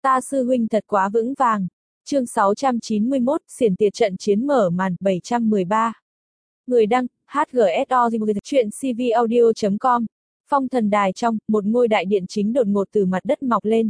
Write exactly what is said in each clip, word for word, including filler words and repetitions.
Ta sư huynh thật quá vững vàng. Chương sáu trăm chín mươi mốt, xiển tiệt trận chiến mở màn, bảy trăm mười ba. Người đăng, hát giê ét o, chuyện c v audio chấm com. Phong thần đài trong, một ngôi đại điện chính đột ngột từ mặt đất mọc lên.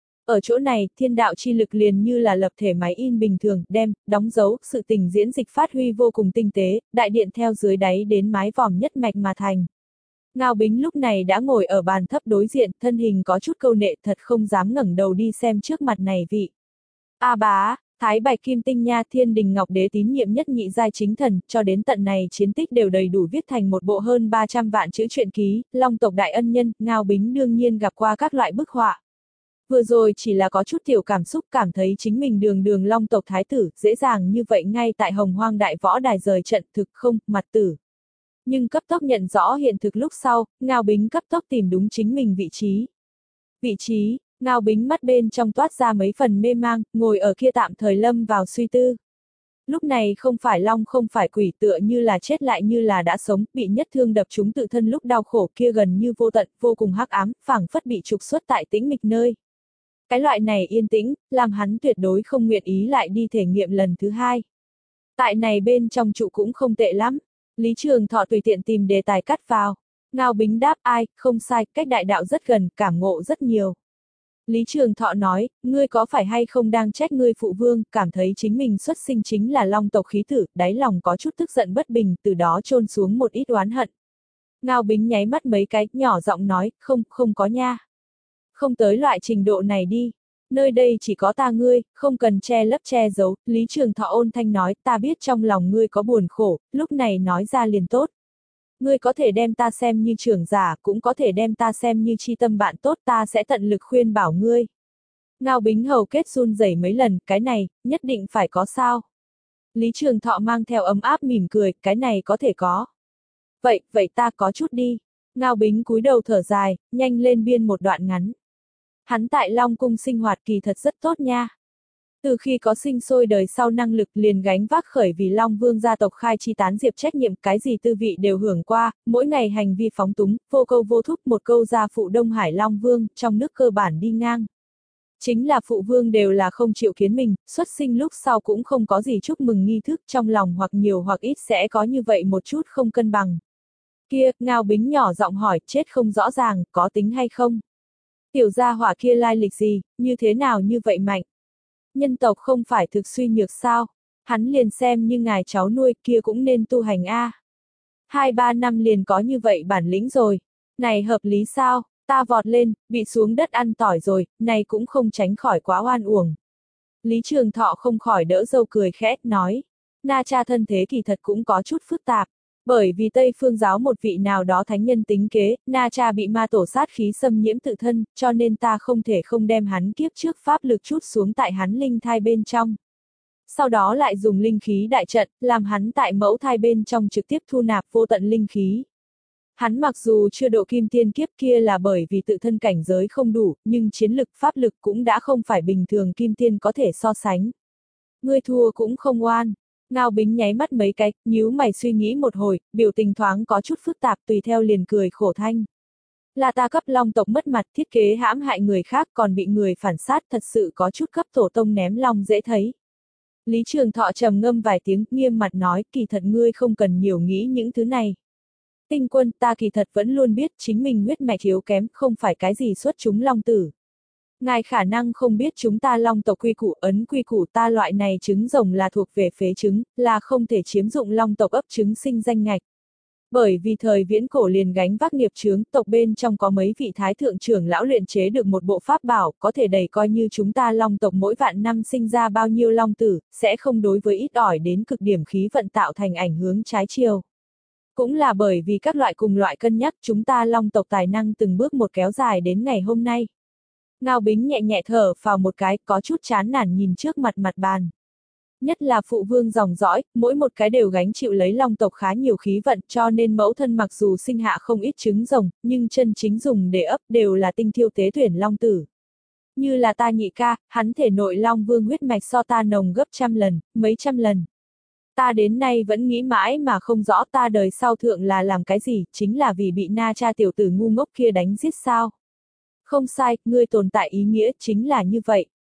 Ở chỗ này, thiên đạo chi lực liền như là lập thể máy in bình thường, đem, đóng dấu, sự tình diễn dịch phát huy vô cùng tinh tế, đại điện theo dưới đáy đến mái vòm nhất mạch mà thành. Ngao Bính lúc này đã ngồi ở bàn thấp đối diện, thân hình có chút câu nệ, thật không dám ngẩng đầu đi xem trước mặt này vị. A bá, Thái Bạch Kim Tinh Nha, Thiên Đình Ngọc Đế tín nhiệm nhất nhị giai chính thần, cho đến tận này chiến tích đều đầy đủ viết thành một bộ hơn ba trăm vạn chữ truyện ký, Long tộc đại ân nhân, Ngao Bính đương nhiên gặp qua các loại bức họa. Vừa rồi chỉ là có chút tiểu cảm xúc, cảm thấy chính mình đường đường Long tộc thái tử, dễ dàng như vậy ngay tại Hồng Hoang đại võ đài rời trận, thực không, mặt tử. Nhưng cấp tốc nhận rõ hiện thực lúc sau, Ngao Bính cấp tốc tìm đúng chính mình vị trí. Vị trí, Ngao Bính mắt bên trong toát ra mấy phần mê mang, ngồi ở kia tạm thời lâm vào suy tư. Lúc này không phải long không phải quỷ, tựa như là chết lại như là đã sống, bị nhất thương đập trúng tự thân lúc đau khổ kia gần như vô tận, vô cùng hắc ám, phảng phất bị trục xuất tại tĩnh mịch nơi. Cái loại này yên tĩnh, làm hắn tuyệt đối không nguyện ý lại đi thể nghiệm lần thứ hai. Tại này bên trong trụ cũng không tệ lắm. Lý Trường Thọ tùy tiện tìm đề tài cắt vào. Ngao Bính đáp, ai, không sai, cách đại đạo rất gần, cảm ngộ rất nhiều. Lý Trường Thọ nói, ngươi có phải hay không đang trách ngươi phụ vương, cảm thấy chính mình xuất sinh chính là Long tộc khí tử, đáy lòng có chút tức giận bất bình, từ đó chôn xuống một ít oán hận. Ngao Bính nháy mắt mấy cái, nhỏ giọng nói, không, không có nha. Không tới loại trình độ này đi. Nơi đây chỉ có ta ngươi, không cần che lấp che giấu, Lý Trường Thọ ôn thanh nói, ta biết trong lòng ngươi có buồn khổ, lúc này nói ra liền tốt. Ngươi có thể đem ta xem như trưởng giả, cũng có thể đem ta xem như chi tâm bạn tốt, ta sẽ tận lực khuyên bảo ngươi. Ngao Bính hầu kết run rẩy mấy lần, cái này, nhất định phải có sao. Lý Trường Thọ mang theo ấm áp mỉm cười, cái này có thể có. Vậy, vậy ta có chút đi. Ngao Bính cúi đầu thở dài, nhanh lên biên một đoạn ngắn. Hắn tại Long Cung sinh hoạt kỳ thật rất tốt nha. Từ khi có sinh sôi đời sau năng lực liền gánh vác khởi vì Long Vương gia tộc khai chi tán diệp trách nhiệm, cái gì tư vị đều hưởng qua, mỗi ngày hành vi phóng túng, vô câu vô thúc, một câu gia phụ Đông Hải Long Vương, trong nước cơ bản đi ngang. Chính là phụ vương đều là không chịu kiến mình, xuất sinh lúc sau cũng không có gì chúc mừng nghi thức, trong lòng hoặc nhiều hoặc ít sẽ có như vậy một chút không cân bằng. Kia, Ngao Bính nhỏ giọng hỏi, chết không rõ ràng, có tính hay không? Tiểu gia hỏa kia lai lịch gì, như thế nào như vậy mạnh? Nhân tộc không phải thực suy nhược sao? Hắn liền xem như ngài cháu nuôi kia cũng nên tu hành a. Hai ba năm liền có như vậy bản lĩnh rồi. Này hợp lý sao? Ta vọt lên, bị xuống đất ăn tỏi rồi, này cũng không tránh khỏi quá oan uổng. Lý Trường Thọ không khỏi đỡ dâu cười khẽ, nói. Na cha thân thế kỳ thật cũng có chút phức tạp. Bởi vì Tây Phương giáo một vị nào đó thánh nhân tính kế, Na cha bị ma tổ sát khí xâm nhiễm tự thân, cho nên ta không thể không đem hắn kiếp trước pháp lực chút xuống tại hắn linh thai bên trong. Sau đó lại dùng linh khí đại trận, làm hắn tại mẫu thai bên trong trực tiếp thu nạp vô tận linh khí. Hắn mặc dù chưa độ kim tiên kiếp kia là bởi vì tự thân cảnh giới không đủ, nhưng chiến lực pháp lực cũng đã không phải bình thường kim tiên có thể so sánh. Ngươi thua cũng không oan. Ngao Bính nháy mắt mấy cái, nhíu mày suy nghĩ một hồi, biểu tình thoáng có chút phức tạp, tùy theo liền cười khổ thanh. Là ta cấp Long tộc mất mặt, thiết kế hãm hại người khác còn bị người phản sát, thật sự có chút cấp tổ tông ném long dễ thấy. Lý Trường Thọ trầm ngâm vài tiếng, nghiêm mặt nói, kỳ thật ngươi không cần nhiều nghĩ những thứ này. Tinh Quân, ta kỳ thật vẫn luôn biết chính mình huyết mạch yếu kém, không phải cái gì xuất chúng long tử. Ngài khả năng không biết chúng ta Long tộc quy củ, ấn quy củ ta loại này trứng rồng là thuộc về phế trứng, là không thể chiếm dụng Long tộc ấp trứng sinh danh ngạch. Bởi vì thời viễn cổ liền gánh vác nghiệp chướng, tộc bên trong có mấy vị thái thượng trưởng lão luyện chế được một bộ pháp bảo, có thể đầy coi như chúng ta Long tộc mỗi vạn năm sinh ra bao nhiêu long tử, sẽ không đối với ít ỏi đến cực điểm khí vận tạo thành ảnh hướng trái chiều. Cũng là bởi vì các loại cùng loại cân nhắc, chúng ta Long tộc tài năng từng bước một kéo dài đến ngày hôm nay. Ngao Bính nhẹ nhẹ thở vào một cái, có chút chán nản nhìn trước mặt mặt bàn. Nhất là phụ vương dòng dõi, mỗi một cái đều gánh chịu lấy Long tộc khá nhiều khí vận, cho nên mẫu thân mặc dù sinh hạ không ít trứng rồng, nhưng chân chính dùng để ấp đều là tinh thiêu tế tuyển long tử. Như là ta nhị ca, hắn thể nội Long Vương huyết mạch so ta nồng gấp trăm lần, mấy trăm lần. Ta đến nay vẫn nghĩ mãi mà không rõ ta đời sau thượng là làm cái gì, chính là vì bị Na cha tiểu tử ngu ngốc kia đánh giết sao. Không sai, ngươi tồn tại ý nghĩa chính là như vậy.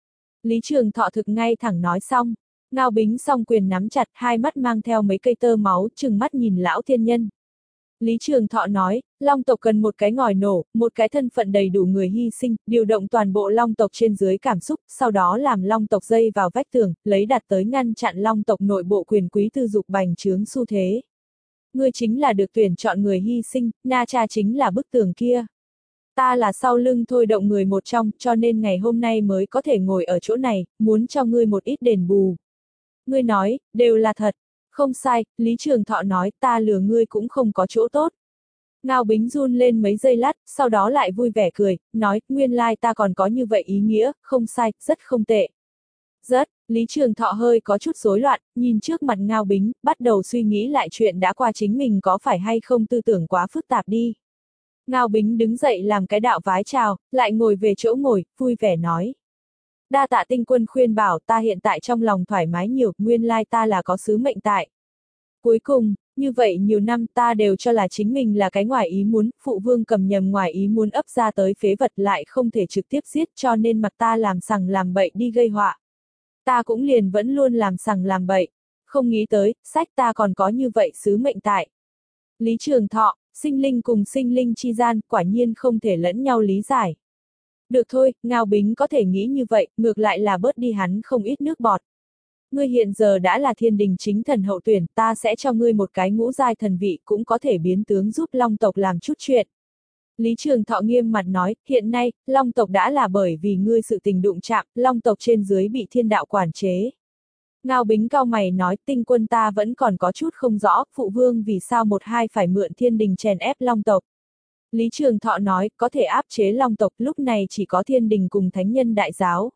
Lý Trường Thọ thực ngay thẳng nói xong. Ngao Bính song quyền nắm chặt, hai mắt mang theo mấy cây tơ máu, trừng mắt nhìn lão thiên nhân. Lý Trường Thọ nói, Long tộc cần một cái ngòi nổ, một cái thân phận đầy đủ người hy sinh, điều động toàn bộ Long tộc trên dưới cảm xúc, sau đó làm Long tộc dây vào vách tường, lấy đạt tới ngăn chặn Long tộc nội bộ quyền quý tư dục bành trướng xu thế. Ngươi chính là được tuyển chọn người hy sinh, Na Cha chính là bức tường kia. Ta là sau lưng thôi động người một trong, cho nên ngày hôm nay mới có thể ngồi ở chỗ này, muốn cho ngươi một ít đền bù. Ngươi nói, đều là thật. Không sai, Lý Trường Thọ nói, ta lừa ngươi cũng không có chỗ tốt. Ngao Bính run lên mấy giây lát, sau đó lại vui vẻ cười, nói, nguyên lai ta còn có như vậy ý nghĩa, không sai, rất không tệ. Rất, Lý Trường Thọ hơi có chút rối loạn, nhìn trước mặt Ngao Bính, bắt đầu suy nghĩ lại chuyện đã qua chính mình có phải hay không tư tưởng quá phức tạp đi. Ngao Bính đứng dậy làm cái đạo vái chào, lại ngồi về chỗ ngồi, vui vẻ nói. Đa tạ Tinh Quân khuyên bảo, ta hiện tại trong lòng thoải mái nhiều, nguyên lai ta là có sứ mệnh tại. Cuối cùng, như vậy nhiều năm ta đều cho là chính mình là cái ngoài ý muốn, phụ vương cầm nhầm ngoài ý muốn ấp ra tới phế vật lại không thể trực tiếp giết cho nên mặc ta làm sằng làm bậy đi gây họa. Ta cũng liền vẫn luôn làm sằng làm bậy, không nghĩ tới, sách ta còn có như vậy sứ mệnh tại. Lý Trường Thọ, sinh linh cùng sinh linh chi gian, quả nhiên không thể lẫn nhau lý giải. Được thôi, Ngao Bính có thể nghĩ như vậy, ngược lại là bớt đi hắn không ít nước bọt. Ngươi hiện giờ đã là thiên đình chính thần hậu tuyển, ta sẽ cho ngươi một cái ngũ giai thần vị cũng có thể biến tướng giúp Long tộc làm chút chuyện. Lý Trường Thọ nghiêm mặt nói, hiện nay, Long tộc đã là bởi vì ngươi sự tình đụng chạm, Long tộc trên dưới bị thiên đạo quản chế. Ngao Bính cao mày nói, Tinh Quân ta vẫn còn có chút không rõ, phụ vương vì sao một hai phải mượn thiên đình chèn ép Long tộc. Lý Trường Thọ nói, có thể áp chế Long tộc, lúc này chỉ có thiên đình cùng thánh nhân đại giáo.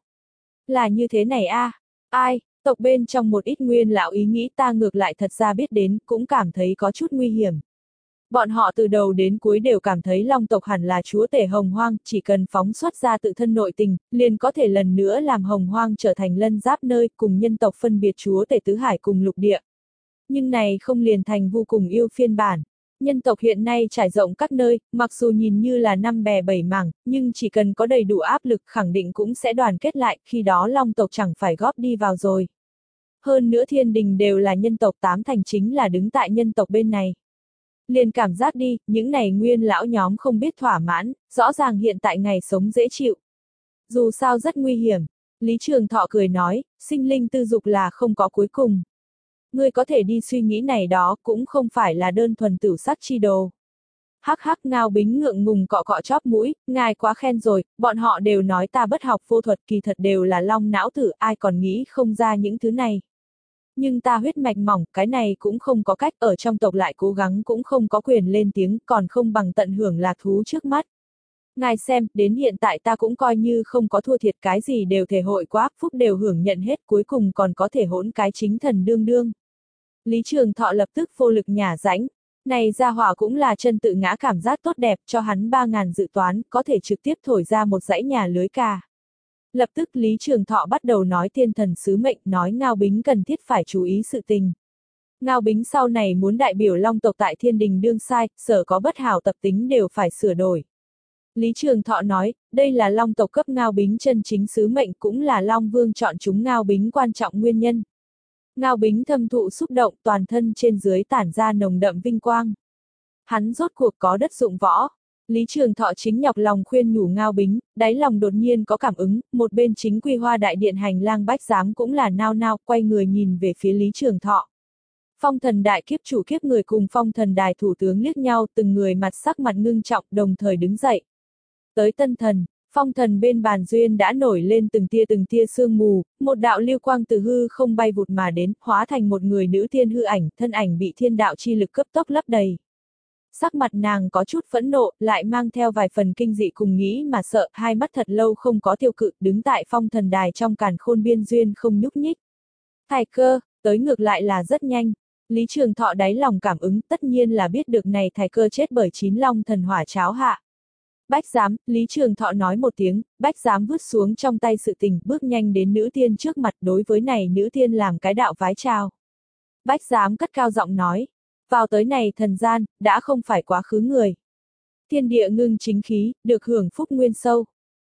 Là như thế này a, à? Ai, tộc bên trong một ít nguyên lão ý nghĩ ta ngược lại thật ra biết đến, cũng cảm thấy có chút nguy hiểm. Bọn họ từ đầu đến cuối đều cảm thấy Long tộc hẳn là chúa tể hồng hoang, chỉ cần phóng xuất ra tự thân nội tình, liền có thể lần nữa làm hồng hoang trở thành lân giáp nơi, cùng nhân tộc phân biệt chúa tể tứ hải cùng lục địa. Nhưng này không liền thành vô cùng yêu phiên bản. Nhân tộc hiện nay trải rộng các nơi, mặc dù nhìn như là năm bè bảy mảng, nhưng chỉ cần có đầy đủ áp lực khẳng định cũng sẽ đoàn kết lại, khi đó Long tộc chẳng phải góp đi vào rồi. Hơn nữa thiên đình đều là nhân tộc, tám thành chính là đứng tại nhân tộc bên này. Liền cảm giác đi, những này nguyên lão nhóm không biết thỏa mãn, rõ ràng hiện tại ngày sống dễ chịu. Dù sao rất nguy hiểm, Lý Trường Thọ cười nói, sinh linh tư dục là không có cuối cùng. Ngươi có thể đi suy nghĩ này đó, cũng không phải là đơn thuần tửu sắc chi đồ. Hắc hắc Ngao Bính ngượng ngùng cọ cọ chóp mũi, ngài quá khen rồi, bọn họ đều nói ta bất học vô thuật, kỳ thật đều là long não tử, ai còn nghĩ không ra những thứ này. Nhưng ta huyết mạch mỏng, cái này cũng không có cách, ở trong tộc lại cố gắng cũng không có quyền lên tiếng, còn không bằng tận hưởng lạc thú trước mắt. Ngài xem, đến hiện tại ta cũng coi như không có thua thiệt, cái gì đều thể hội quá, phúc đều hưởng nhận hết, cuối cùng còn có thể hỗn cái chính thần đương đương. Lý Trường Thọ lập tức vô lực nhả rãnh, này ra hỏa cũng là chân tự ngã cảm giác tốt đẹp, cho hắn ba ngàn dự toán, có thể trực tiếp thổi ra một dãy nhà lưới cà. Lập tức Lý Trường Thọ bắt đầu nói thiên thần sứ mệnh, nói Ngao Bính cần thiết phải chú ý sự tình. Ngao Bính sau này muốn đại biểu Long tộc tại thiên đình đương sai, sở có bất hảo tập tính đều phải sửa đổi. Lý Trường Thọ nói, đây là Long tộc cấp Ngao Bính chân chính sứ mệnh, cũng là Long Vương chọn chúng Ngao Bính quan trọng nguyên nhân. Ngao Bính thâm thụ xúc động, toàn thân trên dưới tản ra nồng đậm vinh quang. Hắn rốt cuộc có đất dụng võ. Lý Trường Thọ chính nhọc lòng khuyên nhủ Ngao Bính, đáy lòng đột nhiên có cảm ứng, một bên chính Quy Hoa đại điện hành lang bách giám cũng là nao nao, quay người nhìn về phía Lý Trường Thọ. Phong thần đại kiếp chủ kiếp người cùng phong thần đài thủ tướng liếc nhau, từng người mặt sắc mặt ngưng trọng, đồng thời đứng dậy. Tới tân thần, phong thần bên bàn duyên đã nổi lên từng tia từng tia sương mù, một đạo lưu quang từ hư không bay vụt mà đến, hóa thành một người nữ tiên hư ảnh, thân ảnh bị thiên đạo chi lực cấp tốc lấp đầy. Sắc mặt nàng có chút phẫn nộ, lại mang theo vài phần kinh dị cùng nghĩ mà sợ, hai mắt thật lâu không có tiêu cự, đứng tại phong thần đài trong càn khôn biên duyên không nhúc nhích. Thái cơ, tới ngược lại là rất nhanh. Lý Trường Thọ đáy lòng cảm ứng, tất nhiên là biết được này Thái cơ chết bởi chín long thần hỏa cháo hạ. Bách giám, Lý Trường Thọ nói một tiếng, bách giám vứt xuống trong tay sự tình, bước nhanh đến nữ tiên trước mặt, đối với này nữ tiên làm cái đạo vái chào. Bách giám cất cao giọng nói, vào tới này thần gian, đã không phải quá khứ người. Thiên địa ngưng chính khí, được hưởng phúc nguyên sâu.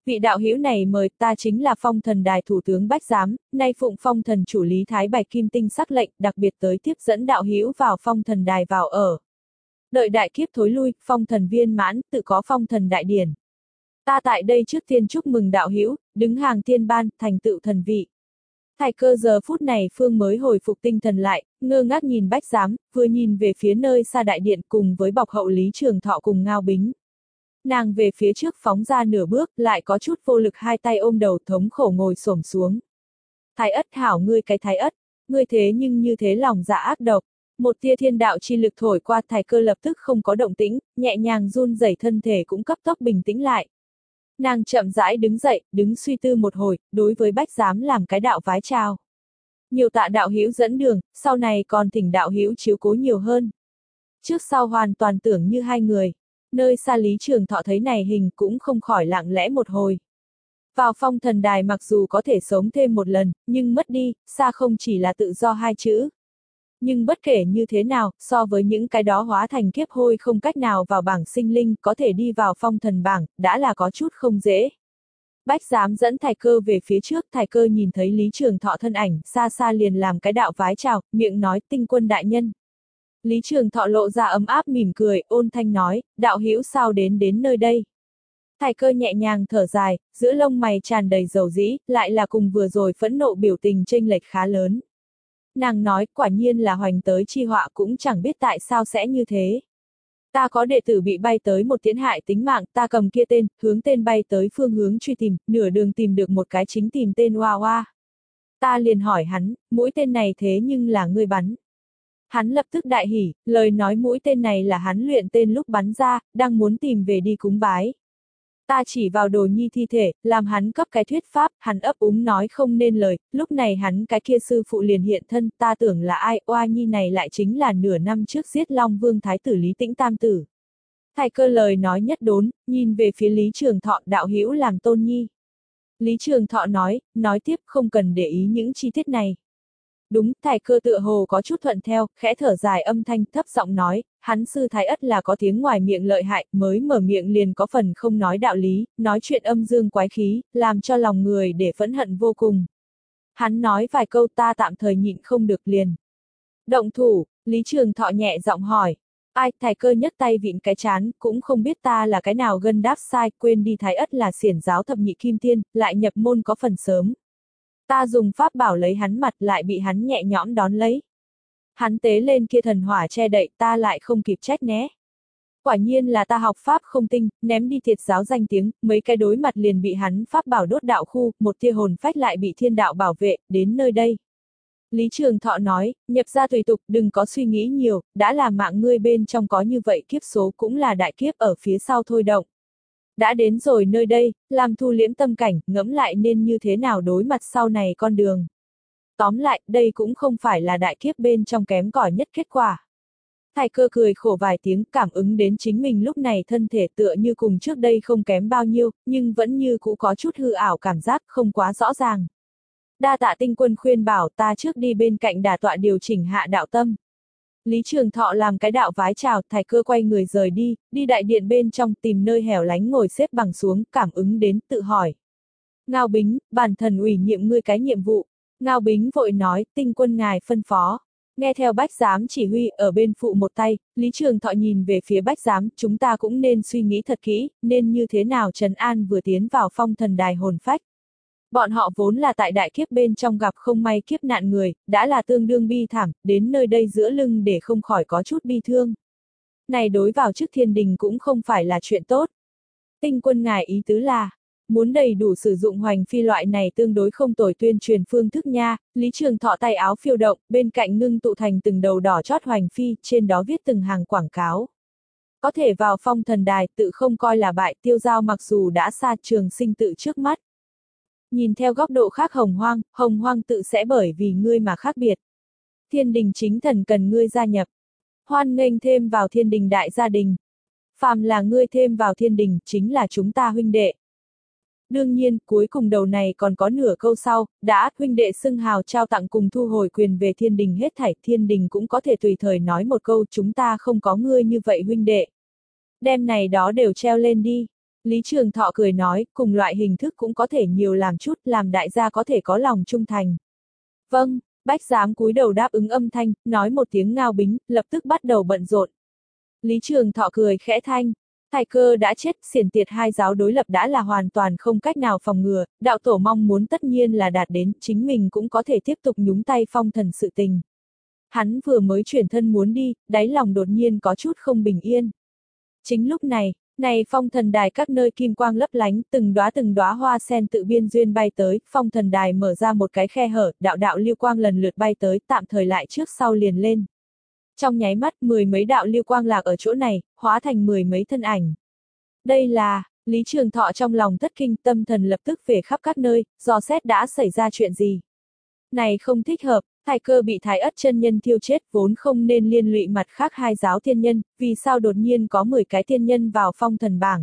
Vị đạo hữu này mời, ta chính là Phong Thần Đài thủ tướng Bách Giám, nay phụng Phong Thần chủ Lý Thái Bạch Kim Tinh sắc lệnh, đặc biệt tới tiếp dẫn đạo hữu vào Phong Thần Đài vào ở. Đợi đại kiếp thối lui, Phong Thần viên mãn, tự có Phong Thần đại điển. Ta tại đây trước tiên chúc mừng đạo hữu, đứng hàng tiên ban, thành tựu thần vị. Thải Cơ giờ phút này phương mới hồi phục tinh thần lại, ngơ ngác nhìn Bách Giám, vừa nhìn về phía nơi xa đại điện cùng với bọc hậu Lý Trường Thọ cùng Ngao Bính. Nàng về phía trước phóng ra nửa bước, lại có chút vô lực hai tay ôm đầu thống khổ ngồi xổm xuống. Thái ất hảo ngươi cái thái ất, ngươi thế nhưng như thế lòng dạ ác độc. Một tia thiên đạo chi lực thổi qua, Thải Cơ lập tức không có động tĩnh, nhẹ nhàng run rẩy thân thể cũng cấp tốc bình tĩnh lại. Nàng chậm rãi đứng dậy, đứng suy tư một hồi, đối với Bách Giám làm cái đạo vái chào. Nhiều tạ đạo hữu dẫn đường, sau này còn thỉnh đạo hữu chiếu cố nhiều hơn. Trước sau hoàn toàn tưởng như hai người. Nơi xa Lý Trường Thọ thấy này hình cũng không khỏi lặng lẽ một hồi. Vào Phong Thần Đài mặc dù có thể sống thêm một lần, nhưng mất đi, xa không chỉ là tự do hai chữ. Nhưng bất kể như thế nào, so với những cái đó hóa thành kiếp hôi không cách nào vào bảng sinh linh, có thể đi vào Phong Thần bảng, đã là có chút không dễ. Bách Giám dẫn Thải Cơ về phía trước, Thải Cơ nhìn thấy Lý Trường Thọ thân ảnh, xa xa liền làm cái đạo vái chào, miệng nói tinh quân đại nhân. Lý Trường Thọ lộ ra ấm áp mỉm cười, ôn thanh nói, đạo hữu sao đến đến nơi đây. Thải Cơ nhẹ nhàng thở dài, giữa lông mày tràn đầy dầu dĩ, lại là cùng vừa rồi phẫn nộ biểu tình chênh lệch khá lớn. Nàng nói, quả nhiên là hoành tới chi họa, cũng chẳng biết tại sao sẽ như thế. Ta có đệ tử bị bay tới một tiễn hại tính mạng, ta cầm kia tên, hướng tên bay tới phương hướng truy tìm, nửa đường tìm được một cái chính tìm tên Hoa Hoa. Ta liền hỏi hắn, mũi tên này thế nhưng là ngươi bắn. Hắn lập tức đại hỉ, lời nói mũi tên này là hắn luyện tên lúc bắn ra, đang muốn tìm về đi cúng bái. Ta chỉ vào Đồ Nhi thi thể, làm hắn cấp cái thuyết pháp, hắn ấp úng nói không nên lời, lúc này hắn cái kia sư phụ liền hiện thân, ta tưởng là ai, Oa Nhi này lại chính là nửa năm trước giết Long Vương Thái tử Lý Tĩnh Tam tử. Thải Cơ lời nói nhất đốn, nhìn về phía Lý Trường Thọ, đạo hữu làm tôn nhi. Lý Trường Thọ nói, nói tiếp không cần để ý những chi tiết này. Đúng, Thải Cơ tựa hồ có chút thuận theo, khẽ thở dài âm thanh thấp giọng nói, hắn sư Thái ất là có tiếng ngoài miệng lợi hại, mới mở miệng liền có phần không nói đạo lý, nói chuyện âm dương quái khí, làm cho lòng người để phẫn hận vô cùng. Hắn nói vài câu ta tạm thời nhịn không được liền. Động thủ, Lý Trường Thọ nhẹ giọng hỏi. Ai, Thải Cơ nhấc tay vịn cái chán, cũng không biết ta là cái nào gân đáp sai, quên đi Thái ất là xiển giáo thập nhị kim tiên, lại nhập môn có phần sớm. Ta dùng pháp bảo lấy hắn mặt lại bị hắn nhẹ nhõm đón lấy. Hắn tế lên kia thần hỏa che đậy ta lại không kịp trách né. Quả nhiên là ta học pháp không tinh, ném đi thiệt giáo danh tiếng, mấy cái đối mặt liền bị hắn pháp bảo đốt đạo khu, một tia hồn phách lại bị thiên đạo bảo vệ, đến nơi đây. Lý Trường Thọ nói, nhập ra tùy tục, đừng có suy nghĩ nhiều, đã là mạng ngươi bên trong có như vậy kiếp số cũng là đại kiếp ở phía sau thôi động. Đã đến rồi nơi đây, làm thu liễm tâm cảnh, ngẫm lại nên như thế nào đối mặt sau này con đường. Tóm lại, đây cũng không phải là đại kiếp bên trong kém cỏi nhất kết quả. Thải Cơ cười khổ vài tiếng, cảm ứng đến chính mình lúc này thân thể tựa như cùng trước đây không kém bao nhiêu, nhưng vẫn như cũ có chút hư ảo cảm giác không quá rõ ràng. Đa tạ tinh quân khuyên bảo ta trước đi bên cạnh đà tọa điều chỉnh hạ đạo tâm. Lý Trường Thọ làm cái đạo vái chào, Thải Cơ quay người rời đi, đi đại điện bên trong tìm nơi hẻo lánh ngồi xếp bằng xuống, cảm ứng đến, tự hỏi. Ngao Bính, bản thần ủy nhiệm ngươi cái nhiệm vụ. Ngao Bính vội nói, tinh quân ngài phân phó. Nghe theo Bách Giám chỉ huy, ở bên phụ một tay, Lý Trường Thọ nhìn về phía Bách Giám, chúng ta cũng nên suy nghĩ thật kỹ, nên như thế nào trấn an vừa tiến vào Phong Thần đài hồn phách. Bọn họ vốn là tại đại kiếp bên trong gặp không may kiếp nạn người, đã là tương đương bi thảm, đến nơi đây giữa lưng để không khỏi có chút bi thương. Này đối vào trước thiên đình cũng không phải là chuyện tốt. Tinh quân ngài ý tứ là, muốn đầy đủ sử dụng hoành phi loại này tương đối không tồi tuyên truyền phương thức nha. Lý Trường Thọ tay áo phiêu động, bên cạnh ngưng tụ thành từng đầu đỏ chót hoành phi, trên đó viết từng hàng quảng cáo. Có thể vào Phong Thần đài tự không coi là bại, tiêu giao mặc dù đã xa trường sinh tự trước mắt. Nhìn theo góc độ khác hồng hoang, hồng hoang tự sẽ bởi vì ngươi mà khác biệt. Thiên đình chính thần cần ngươi gia nhập. Hoan nghênh thêm vào thiên đình đại gia đình. Phàm là ngươi thêm vào thiên đình, chính là chúng ta huynh đệ. Đương nhiên, cuối cùng đầu này còn có nửa câu sau, đã huynh đệ xưng hào trao tặng cùng thu hồi quyền về thiên đình hết thảy, thiên đình cũng có thể tùy thời nói một câu chúng ta không có ngươi như vậy huynh đệ. Đem này đó đều treo lên đi. Lý Trường Thọ cười nói, cùng loại hình thức cũng có thể nhiều làm chút, làm đại gia có thể có lòng trung thành. Vâng, Bách Giám cúi đầu đáp ứng âm thanh, nói một tiếng ngao bính, lập tức bắt đầu bận rộn. Lý Trường Thọ cười khẽ thanh, Thải Cơ đã chết, xiển tiệt hai giáo đối lập đã là hoàn toàn không cách nào phòng ngừa, đạo tổ mong muốn tất nhiên là đạt đến, chính mình cũng có thể tiếp tục nhúng tay phong thần sự tình. Hắn vừa mới chuyển thân muốn đi, đáy lòng đột nhiên có chút không bình yên. Chính lúc này, này phong thần đài các nơi kim quang lấp lánh, từng đóa từng đóa hoa sen tự biên duyên bay tới, phong thần đài mở ra một cái khe hở, đạo đạo lưu quang lần lượt bay tới, tạm thời lại trước sau liền lên. Trong nháy mắt, mười mấy đạo lưu quang lạc ở chỗ này, hóa thành mười mấy thân ảnh. Đây là, Lý Trường Thọ trong lòng thất kinh, tâm thần lập tức về khắp các nơi, dò xét đã xảy ra chuyện gì. Này không thích hợp, Thải Cơ bị Thái Ất chân nhân thiêu chết vốn không nên liên lụy mặt khác hai giáo thiên nhân, vì sao đột nhiên có mười cái thiên nhân vào phong thần bảng.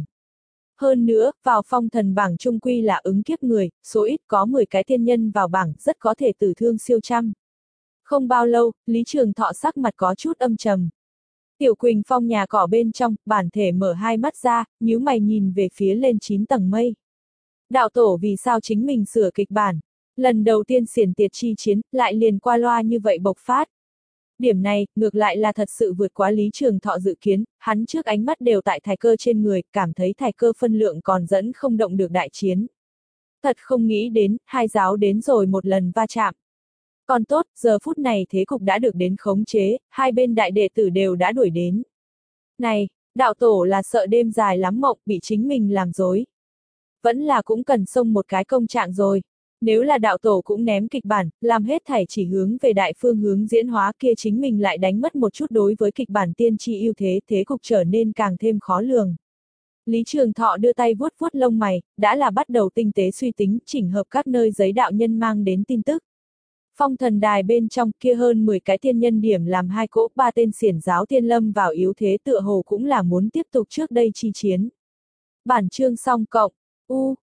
Hơn nữa, vào phong thần bảng trung quy là ứng kiếp người, số ít có mười cái thiên nhân vào bảng rất có thể tử thương siêu trăm. Không bao lâu, Lý Trường Thọ sắc mặt có chút âm trầm. Tiểu Quỳnh Phong nhà cỏ bên trong, bản thể mở hai mắt ra, nhíu mày nhìn về phía lên chín tầng mây. Đạo tổ vì sao chính mình sửa kịch bản? Lần đầu tiên xiển tiệt chi chiến, lại liền qua loa như vậy bộc phát. Điểm này, ngược lại là thật sự vượt quá Lý Trường Thọ dự kiến, hắn trước ánh mắt đều tại Thải Cơ trên người, cảm thấy Thải Cơ phân lượng còn dẫn không động được đại chiến. Thật không nghĩ đến, hai giáo đến rồi một lần va chạm. Còn tốt, giờ phút này thế cục đã được đến khống chế, hai bên đại đệ tử đều đã đuổi đến. Này, đạo tổ là sợ đêm dài lắm mộng, bị chính mình làm dối. Vẫn là cũng cần xông một cái công trạng rồi. Nếu là đạo tổ cũng ném kịch bản, làm hết thảy chỉ hướng về đại phương hướng diễn hóa kia chính mình lại đánh mất một chút đối với kịch bản tiên tri ưu thế, thế cục trở nên càng thêm khó lường. Lý Trường Thọ đưa tay vuốt vuốt lông mày, đã là bắt đầu tinh tế suy tính, chỉnh hợp các nơi giấy đạo nhân mang đến tin tức. Phong thần đài bên trong kia hơn mười cái tiên nhân điểm làm hai cỗ, ba tên xiển giáo tiên lâm vào yếu thế tựa hồ cũng là muốn tiếp tục trước đây chi chiến. Bản chương xong cộng, u,